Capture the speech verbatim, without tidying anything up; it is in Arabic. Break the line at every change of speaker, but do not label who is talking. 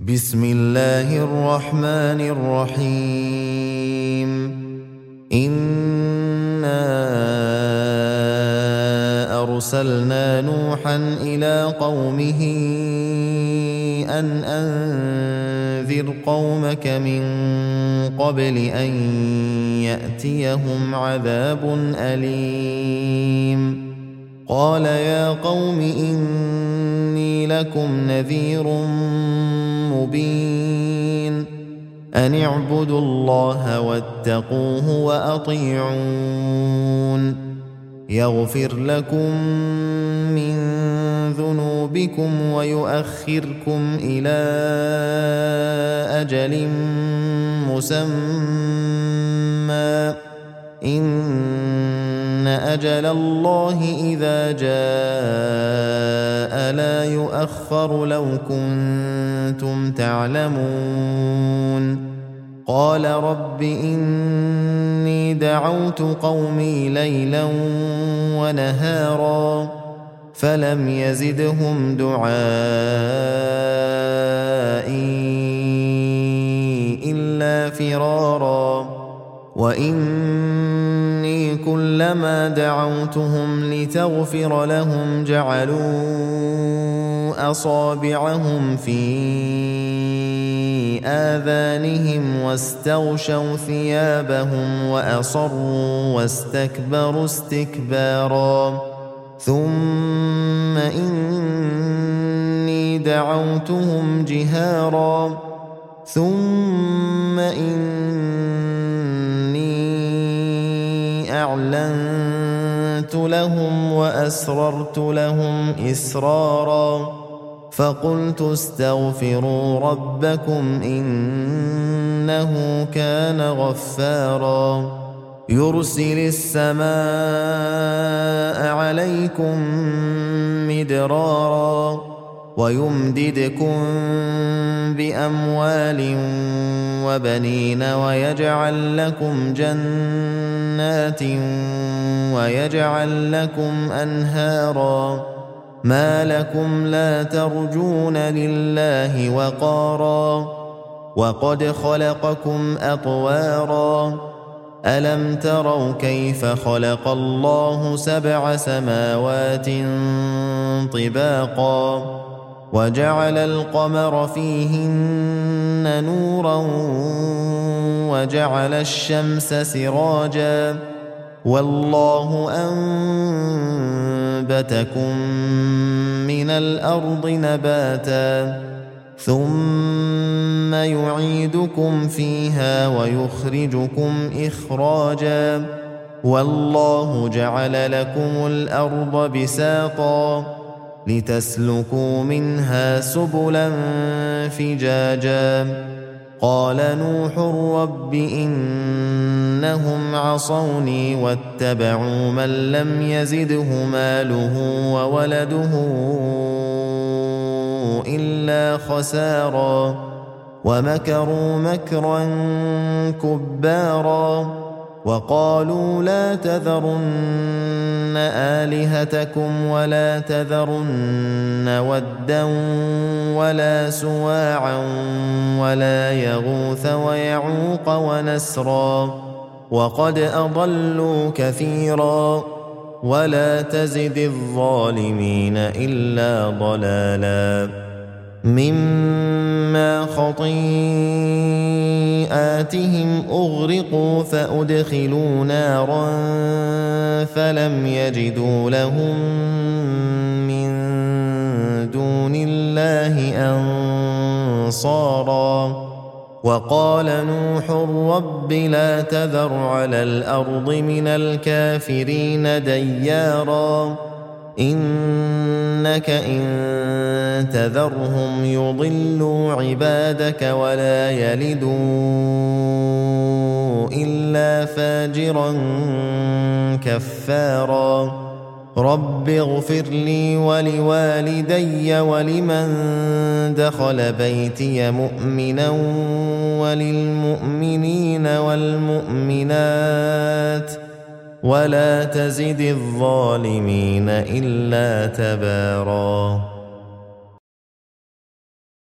بسم الله الرحمن الرحيم إنا أرسلنا نوحا إلى قومه أن أنذر قومك من قبل أن يأتيهم عذاب أليم قال يا قوم إني لكم نذير مبين أن اعبدوا الله واتقوه وأطيعون يغفر لكم من ذنوبكم ويؤخركم إلى أجل مسمى إن أجل الله إذا جاء لا يؤخر لو كنتم تعلمون قال رب إني دعوت قومي ليلا ونهارا فلم يزدهم دعائي إلا فرارا وإني كلما دعوتهم لتغفر لهم جعلوا أصابعهم في آذانهم واستغشوا ثيابهم وأصروا واستكبروا استكبارا ثم إني دعوتهم جهارا ثم إني أعلنت لهم وأسررت لهم إسرارا فقلت استغفروا ربكم إنه كان غفارا يرسل السماء عليكم مدرارا ويمددكم بأموال وبنين ويجعل لكم جنات ويجعل لكم أنهارا ما لكم لا ترجون لله وقارا وقد خلقكم أطوارا ألم تروا كيف خلق الله سبع سماوات طباقا وجعل القمر فيهن نورا وجعل الشمس سراجا والله أنبتكم من الأرض نباتا ثم يعيدكم فيها ويخرجكم إخراجا والله جعل لكم الأرض بساطا لتسلكوا منها سبلا فجاجا قال نوح رب إنهم عصوني واتبعوا من لم يزده ماله وولده إلا خسارا ومكروا مكرا كبارا وقالوا لا تذرن آلهتكم ولا تذرن ودا ولا سواعا ولا يغوث ويعوق ونسرا وقد أضلوا كثيرا ولا تزد الظالمين إلا ضلالا مما خطيئاتهم أغرقوا فأدخلوا نارا فلم يجدوا لهم من دون الله أنصارا وقال نوح رب لا تذر على الأرض من الكافرين ديارا إنك إن تذرهم يضلوا عبادك ولا يلدوا إلا فاجرا كفارا رب اغفر لي ولوالدي ولمن دخل بيتي مؤمنا وللمؤمنين والمؤمنات ولا تزد الظالمين إلا تباراً.